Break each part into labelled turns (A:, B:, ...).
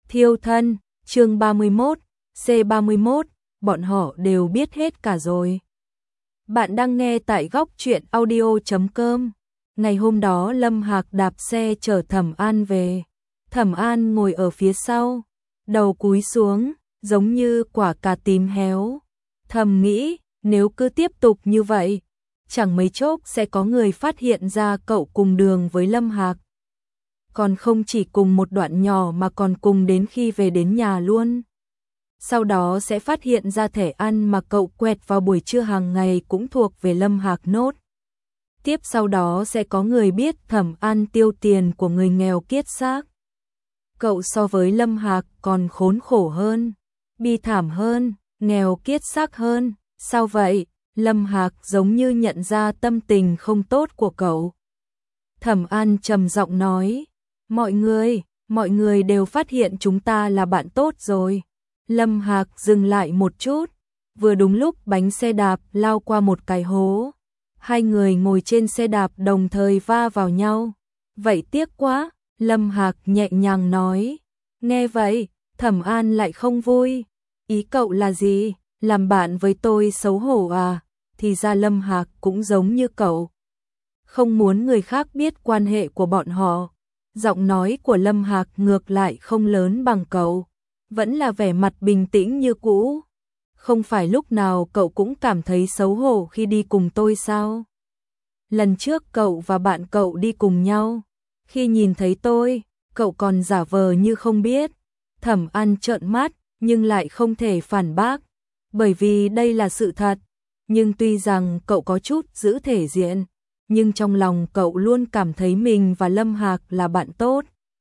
A: Thiêu thân, chương 31, C31, bọn họ đều biết hết cả rồi. Bạn đang nghe tại góc truyện audio.com. Ngày hôm đó Lâm Hạc đạp xe chở Thẩm An về. Thẩm An ngồi ở phía sau, đầu cúi xuống, giống như quả cà tím héo. Thầm nghĩ, nếu cứ tiếp tục như vậy, chẳng mấy chốc sẽ có người phát hiện ra cậu cùng đường với Lâm Hạc. Còn không chỉ cùng một đoạn nhỏ mà còn cùng đến khi về đến nhà luôn. Sau đó sẽ phát hiện ra thẻ ăn mà cậu quẹt vào buổi trưa hàng ngày cũng thuộc về Lâm Hạc nốt. Tiếp sau đó sẽ có người biết Thẩm An tiêu tiền của người nghèo kiết xác. Cậu so với Lâm Hạc còn khốn khổ hơn, bi thảm hơn, nghèo kiết xác hơn. Sao vậy? Lâm Hạc giống như nhận ra tâm tình không tốt của cậu. Thẩm An trầm giọng nói, mọi người đều phát hiện chúng ta là bạn tốt rồi. Lâm Hạc dừng lại một chút, vừa đúng lúc bánh xe đạp lao qua một cái hố. Hai người ngồi trên xe đạp đồng thời va vào nhau. Vậy tiếc quá, Lâm Hạc nhẹ nhàng nói. Nghe vậy, Thẩm An lại không vui. Ý cậu là gì? Làm bạn với tôi xấu hổ à? Thì ra Lâm Hạc cũng giống như cậu, không muốn người khác biết quan hệ của bọn họ. Giọng nói của Lâm Hạc ngược lại không lớn bằng cậu, vẫn là vẻ mặt bình tĩnh như cũ. Không phải lúc nào cậu cũng cảm thấy xấu hổ khi đi cùng tôi sao? Lần trước cậu và bạn cậu đi cùng nhau, khi nhìn thấy tôi, cậu còn giả vờ như không biết. Thẩm An trợn mắt, nhưng lại không thể phản bác, bởi vì đây là sự thật. Nhưng tuy rằng cậu có chút giữ thể diện, nhưng trong lòng cậu luôn cảm thấy mình và Lâm Hạc là bạn tốt.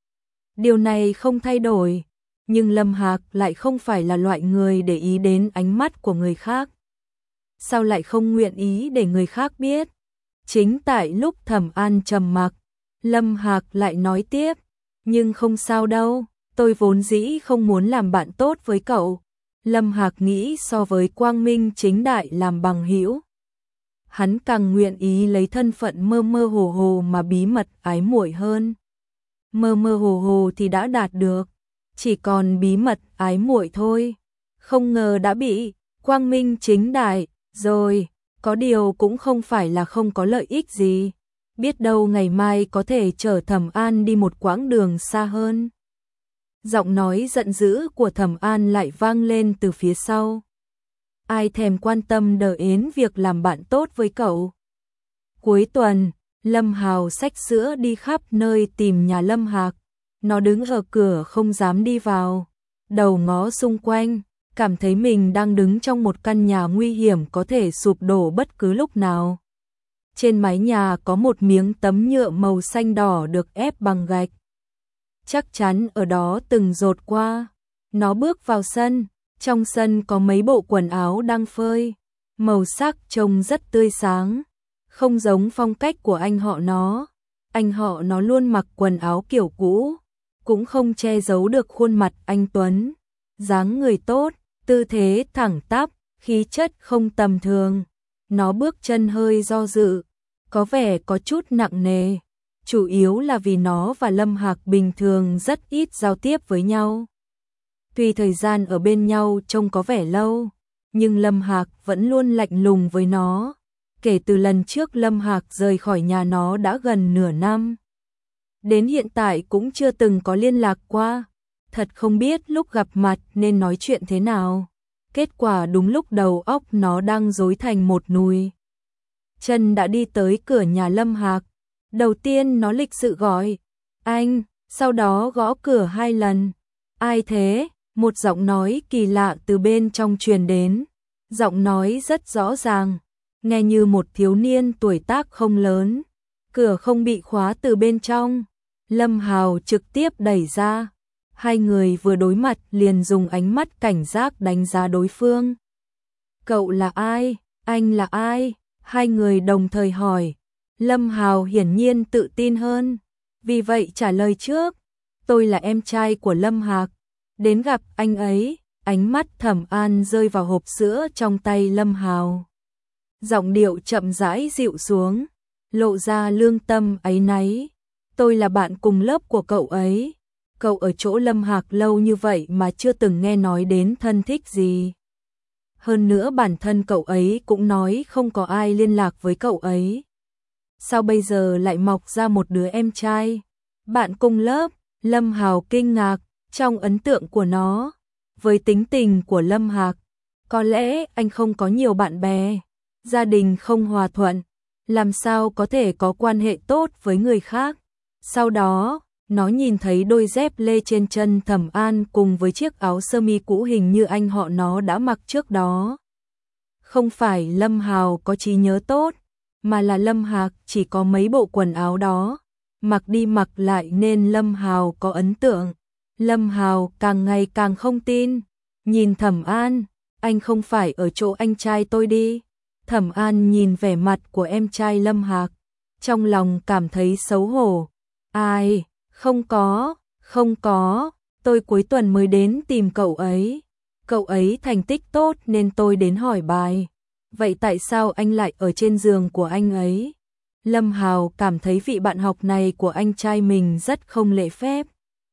A: Điều này không thay đổi, nhưng Lâm Hạc lại không phải là loại người để ý đến ánh mắt của người khác. Sao lại không nguyện ý để người khác biết? Chính tại lúc Thẩm An trầm mặc, Lâm Hạc lại nói tiếp, nhưng không sao đâu, tôi vốn dĩ không muốn làm bạn tốt với cậu. Lâm Hạc nghĩ so với quang minh chính đại làm bằng hữu, hắn càng nguyện ý lấy thân phận mơ mơ hồ hồ mà bí mật ái muội hơn. Mơ mơ hồ hồ thì đã đạt được, chỉ còn bí mật ái muội thôi. Không ngờ đã bị quang minh chính đại rồi, có điều cũng không phải là không có lợi ích gì. Biết đâu ngày mai có thể chở Thẩm An đi một quãng đường xa hơn. Giọng nói giận dữ của Thẩm An lại vang lên từ phía sau. Ai thèm quan tâm đến việc làm bạn tốt với cậu. Cuối tuần, Lâm Hào xách sữa đi khắp nơi tìm nhà Lâm Hạc. Nó đứng ở cửa không dám đi vào, đầu ngó xung quanh, cảm thấy mình đang đứng trong một căn nhà nguy hiểm có thể sụp đổ bất cứ lúc nào. Trên mái nhà có một miếng tấm nhựa màu xanh đỏ được ép bằng gạch. Chắc chắn ở đó từng dột qua. Nó bước vào sân, trong sân có mấy bộ quần áo đang phơi, màu sắc trông rất tươi sáng, không giống phong cách của anh họ nó. Anh họ nó luôn mặc quần áo kiểu cũ, cũng không che giấu được khuôn mặt anh tuấn, dáng người tốt, tư thế thẳng tắp, khí chất không tầm thường. Nó bước chân hơi do dự, có vẻ có chút nặng nề, chủ yếu là vì nó và Lâm Hạc bình thường rất ít giao tiếp với nhau. Tuy thời gian ở bên nhau trông có vẻ lâu, nhưng Lâm Hạc vẫn luôn lạnh lùng với nó. Kể từ lần trước Lâm Hạc rời khỏi nhà nó đã gần nửa năm, đến hiện tại cũng chưa từng có liên lạc qua. Thật không biết lúc gặp mặt nên nói chuyện thế nào. Kết quả đúng lúc đầu óc nó đang rối thành một nùi. Chân đã đi tới cửa nhà Lâm Hạc. Đầu tiên nó lịch sự gọi anh, sau đó gõ cửa 2 lần. Ai thế? Một giọng nói kỳ lạ từ bên trong truyền đến. Giọng nói rất rõ ràng, nghe như một thiếu niên tuổi tác không lớn. Cửa không bị khóa từ bên trong, Lâm Hào trực tiếp đẩy ra. Hai người vừa đối mặt liền dùng ánh mắt cảnh giác đánh giá đối phương. Cậu là ai? Anh là ai? Hai người đồng thời hỏi. Lâm Hào hiển nhiên tự tin hơn, vì vậy trả lời trước. Tôi là em trai của Lâm Hạc, đến gặp anh ấy. Ánh mắt Thẩm An rơi vào hộp sữa trong tay Lâm Hào. Giọng điệu chậm rãi dịu xuống, lộ ra lương tâm áy náy. Tôi là bạn cùng lớp của cậu ấy. cậu ở chỗ Lâm Hạc lâu như vậy mà chưa từng nghe nói đến thân thích gì. Hơn nữa bản thân cậu ấy cũng nói không có ai liên lạc với cậu ấy. Sao bây giờ lại mọc ra một đứa em trai? Bạn cùng lớp, Lâm Hào kinh ngạc, trong ấn tượng của nó, với tính tình của Lâm Hạc, có lẽ anh không có nhiều bạn bè, gia đình không hòa thuận, làm sao có thể có quan hệ tốt với người khác. Sau đó, nó nhìn thấy đôi dép lê trên chân Thẩm An cùng với chiếc áo sơ mi cũ hình như anh họ nó đã mặc trước đó. Không phải Lâm Hào có trí nhớ tốt, mà là Lâm Hạc chỉ có mấy bộ quần áo đó, mặc đi mặc lại nên Lâm Hào có ấn tượng. Lâm Hào càng ngày càng không tin, nhìn Thẩm An, anh không phải ở chỗ anh trai tôi đi. Thẩm An nhìn vẻ mặt của em trai Lâm Hạc, trong lòng cảm thấy xấu hổ. Ai, không có, tôi cuối tuần mới đến tìm cậu ấy thành tích tốt nên tôi đến hỏi bài. Vậy tại sao anh lại ở trên giường của anh ấy? Lâm Hào cảm thấy vị bạn học này của anh trai mình rất không lễ phép.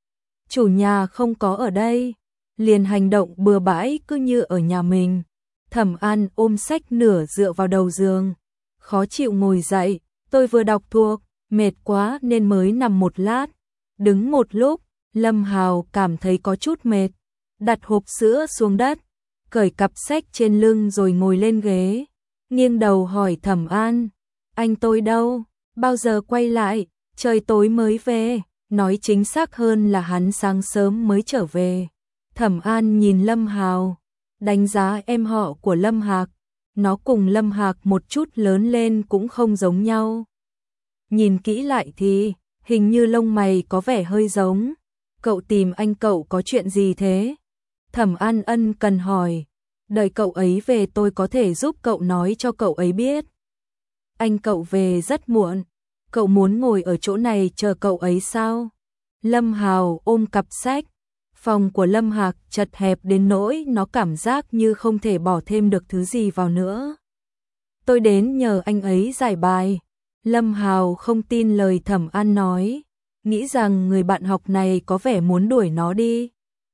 A: Chủ nhà không có ở đây, liền hành động bừa bãi cứ như ở nhà mình. Thẩm An ôm sách nửa dựa vào đầu giường, khó chịu ngồi dậy, tôi vừa đọc thuộc, mệt quá nên mới nằm một lát. Đứng một lúc, Lâm Hào cảm thấy có chút mệt, đặt hộp sữa xuống đất, cởi cặp sách trên lưng rồi ngồi lên ghế, nghiêng đầu hỏi Thẩm An, anh tôi đâu, bao giờ quay lại, trời tối mới về, nói chính xác hơn là hắn sáng sớm mới trở về. Thẩm An nhìn Lâm Hào, đánh giá em họ của Lâm Hạc, nó cùng Lâm Hạc một chút lớn lên cũng không giống nhau. Nhìn kỹ lại thì, hình như lông mày có vẻ hơi giống. Cậu tìm anh cậu có chuyện gì thế? Thẩm An ân cần hỏi, đợi cậu ấy về tôi có thể giúp cậu nói cho cậu ấy biết. Anh cậu về rất muộn, cậu muốn ngồi ở chỗ này chờ cậu ấy sao? Lâm Hào ôm cặp sách, phòng của Lâm Hạc chật hẹp đến nỗi nó cảm giác như không thể bỏ thêm được thứ gì vào nữa. Tôi đến nhờ anh ấy giải bài. Lâm Hào không tin lời Thẩm An nói, nghĩ rằng người bạn học này có vẻ muốn đuổi nó đi.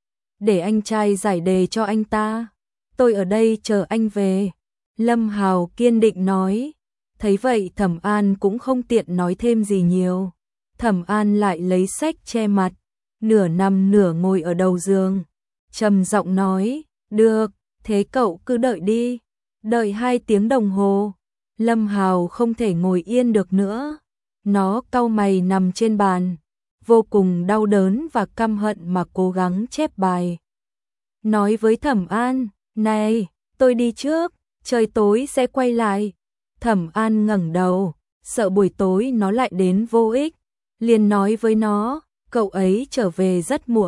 A: Để anh trai giải đề cho anh ta. Tôi ở đây chờ anh về. Lâm Hào kiên định nói. Thấy vậy Thẩm An cũng không tiện nói thêm gì nhiều. Thẩm An lại lấy sách che mặt, nửa nằm nửa ngồi ở đầu giường, trầm giọng nói, được, thế cậu cứ đợi đi. Đợi 2 tiếng đồng hồ. Lâm Hào không thể ngồi yên được nữa. Nó cau mày nằm trên bàn, vô cùng đau đớn và căm hận mà cố gắng chép bài. Nói với Thẩm An, này, tôi đi trước, trời tối sẽ quay lại. Thẩm An ngẩng đầu, sợ buổi tối nó lại đến vô ích, liền nói với nó, cậu ấy trở về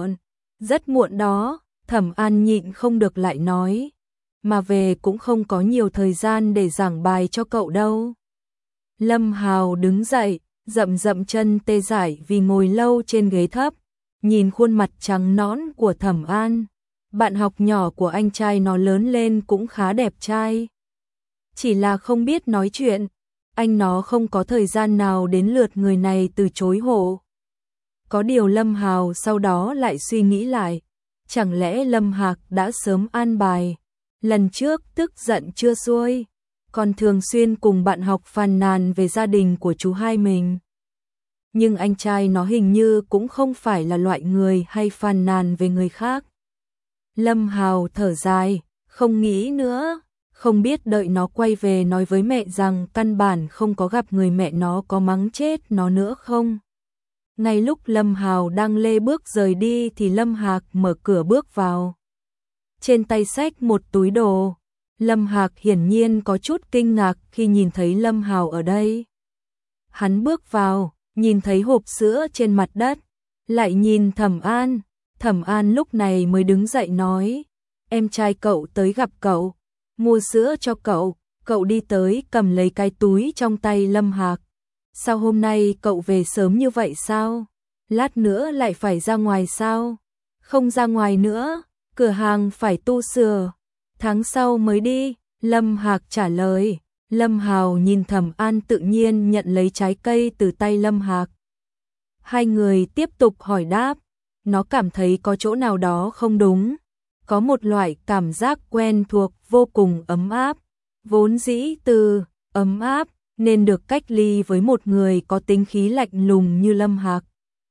A: rất muộn đó. Thẩm An nhịn không được lại nói, mà về cũng không có nhiều thời gian để giảng bài cho cậu đâu. Lâm Hào đứng dậy, dậm dậm chân tê dại vì ngồi lâu trên ghế thấp, nhìn khuôn mặt trắng nõn của Thẩm An. Bạn học nhỏ của anh trai nó lớn lên cũng khá đẹp trai, chỉ là không biết nói chuyện, anh nó không có thời gian nào đến lượt người này từ chối hộ. Có điều Lâm Hào sau đó lại suy nghĩ lại, chẳng lẽ Lâm Hạc đã sớm an bài, lần trước tức giận chưa xuôi, còn thường xuyên cùng bạn học phàn nàn về gia đình của chú hai mình. Nhưng anh trai nó hình như cũng không phải là loại người hay phàn nàn về người khác. Lâm Hào thở dài, không nghĩ nữa, không biết đợi nó quay về nói với mẹ rằng căn bản không có gặp người mẹ nó có mắng chết nó nữa không. Ngay lúc Lâm Hào đang lê bước rời đi thì Lâm Hạc mở cửa bước vào. Trên tay xách một túi đồ. Lâm Hạc hiển nhiên có chút kinh ngạc khi nhìn thấy Lâm Hào ở đây. Hắn bước vào, nhìn thấy hộp sữa trên mặt đất, lại nhìn Thẩm An. Thẩm An lúc này mới đứng dậy nói, em trai cậu tới gặp cậu, mua sữa cho cậu. Cậu đi tới cầm lấy cái túi trong tay Lâm Hạc. Sao hôm nay cậu về sớm như vậy sao? Lát nữa lại phải ra ngoài sao? Không ra ngoài nữa, cửa hàng phải tu sửa, tháng sau mới đi. Lâm Hạc trả lời. Lâm Hào nhìn Thẩm An tự nhiên nhận lấy trái cây từ tay Lâm Hạc. Hai người tiếp tục hỏi đáp. nó cảm thấy có chỗ nào đó không đúng. Có một loại cảm giác quen thuộc vô cùng ấm áp, vốn dĩ từ ấm áp nên được cách ly với một người có tính khí lạnh lùng như Lâm Hạc.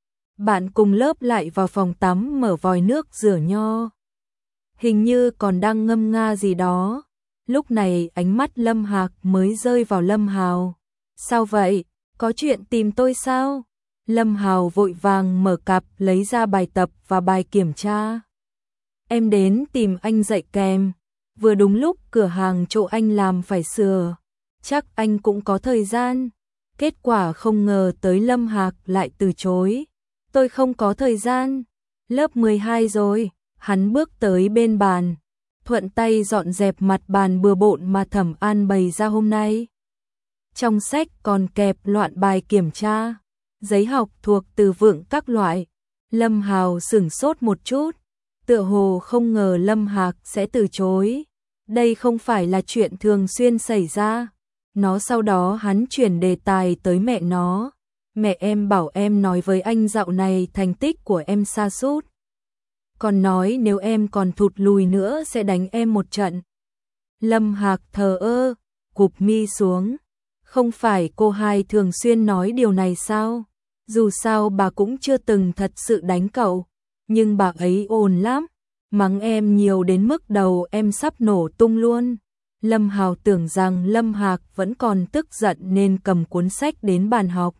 A: Bạn cùng lớp lại vào phòng tắm mở vòi nước rửa nho. Hình như còn đang ngâm nga gì đó. Lúc này ánh mắt Lâm Hạc mới rơi vào Lâm Hào. Sao vậy? Có chuyện tìm tôi sao? Lâm Hào vội vàng mở cặp lấy ra bài tập và bài kiểm tra. Em đến tìm anh dạy kèm. Vừa đúng lúc cửa hàng chỗ anh làm phải sửa. Chắc anh cũng có thời gian. Kết quả không ngờ tới Lâm Hạc lại từ chối. Tôi không có thời gian. Lớp 12 rồi. Hắn bước tới bên bàn, thuận tay dọn dẹp mặt bàn bừa bộn mà Thẩm An bày ra hôm nay. Trong sách còn kẹp loạt bài kiểm tra, giấy học thuộc từ vựng các loại. Lâm Hào sửng sốt một chút, tựa hồ không ngờ Lâm Hạc sẽ từ chối. Đây không phải là chuyện thường xuyên xảy ra. Nó sau đó hắn chuyển đề tài tới mẹ nó. Mẹ em bảo em nói với anh dạo này thành tích của em sa sút. Còn nói nếu em còn thụt lùi nữa sẽ đánh em một trận. Lâm Hạc thờ ơ, cụp mi xuống. Không phải cô hai thường xuyên nói điều này sao? Dù sao bà cũng chưa từng thật sự đánh cậu. Nhưng bà ấy ồn lắm. Mắng em nhiều đến mức đầu em sắp nổ tung luôn. Lâm Hào tưởng rằng Lâm Hạc vẫn còn tức giận nên cầm cuốn sách đến bàn học.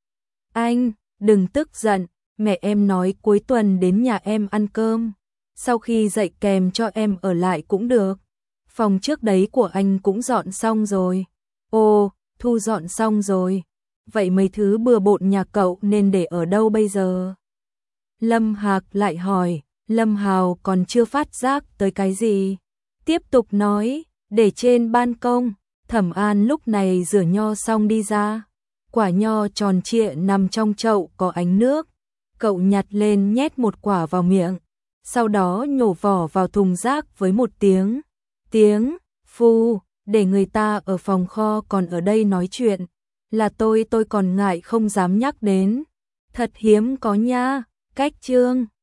A: Anh, đừng tức giận. Mẹ em nói cuối tuần đến nhà em ăn cơm. Sau khi dạy kèm cho em ở lại cũng được. Phòng trước đấy của anh cũng dọn xong rồi. Ồ, thu dọn xong rồi. Vậy mấy thứ bừa bộn nhà cậu nên để ở đâu bây giờ? Lâm Hạc lại hỏi. Lâm Hào còn chưa phát giác tới cái gì. Tiếp tục nói, để trên ban công. Thẩm An lúc này rửa nho xong đi ra. Quả nho tròn trịa nằm trong chậu có ánh nước. Cậu nhặt lên nhét một quả vào miệng, sau đó nhổ vỏ vào thùng rác với một tiếng phu, để người ta ở phòng kho còn ở đây nói chuyện. Là tôi còn ngại không dám nhắc đến. Thật hiếm có nha. Cách chương